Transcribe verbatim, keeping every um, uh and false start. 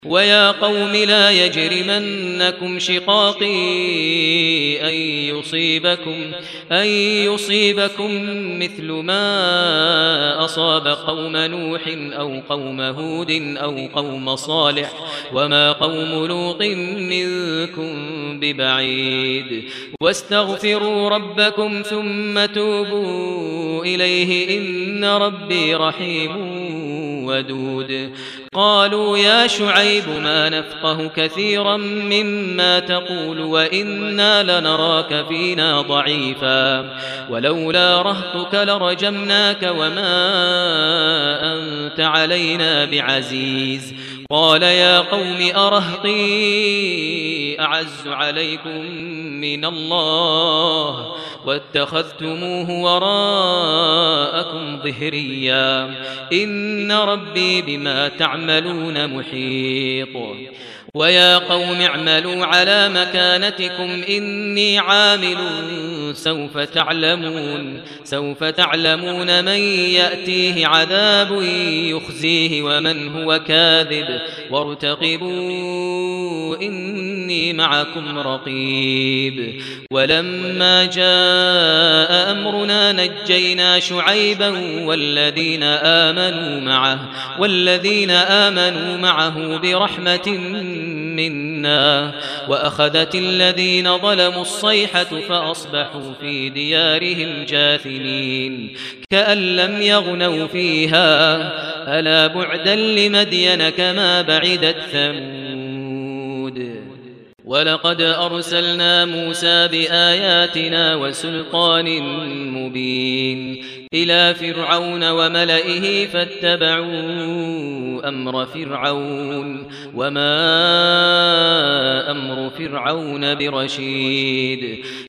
ويا قوم لا يجرمنكم شقاقي أن يصيبكم, أن يصيبكم مثل ما أصاب قوم نوح أو قوم هود أو قوم صالح وما قوم لوط منكم ببعيد واستغفروا ربكم ثم توبوا إليه إن ربي رحيم ودود. قالوا يا شعيب ما نفقه كثيرا مما تقول وإنا لنراك فينا ضعيفا ولولا رهطك لرجمناك وما أنت علينا بعزيز. قال يا قوم أرهطي أعز عليكم من الله واتخذتموه وراءكم ظهريا إن ربي بما تعملون محيط. ويا قوم اعملوا على مكانتكم إني عامل سوف تعلمون سوف تعلمون من يأتيه عذاب يخزيه ومن هو كاذب وارتقبوا إني معكم رقيب. ولما جاء أمرنا نجينا شعيبا والذين آمنوا معه والذين آمنوا معه برحمة منا وأخذت الذين ظلموا الصيحة فأصبحوا في ديارهم جاثمين كأن لم يغنوا فيها ألا بعدا لمدين كما بعدت ثمود. ولقد أرسلنا موسى بآياتنا وسلطان مبين إلى فرعون وملئه فاتبعوا أمر فرعون وما أمر فرعون برشيد.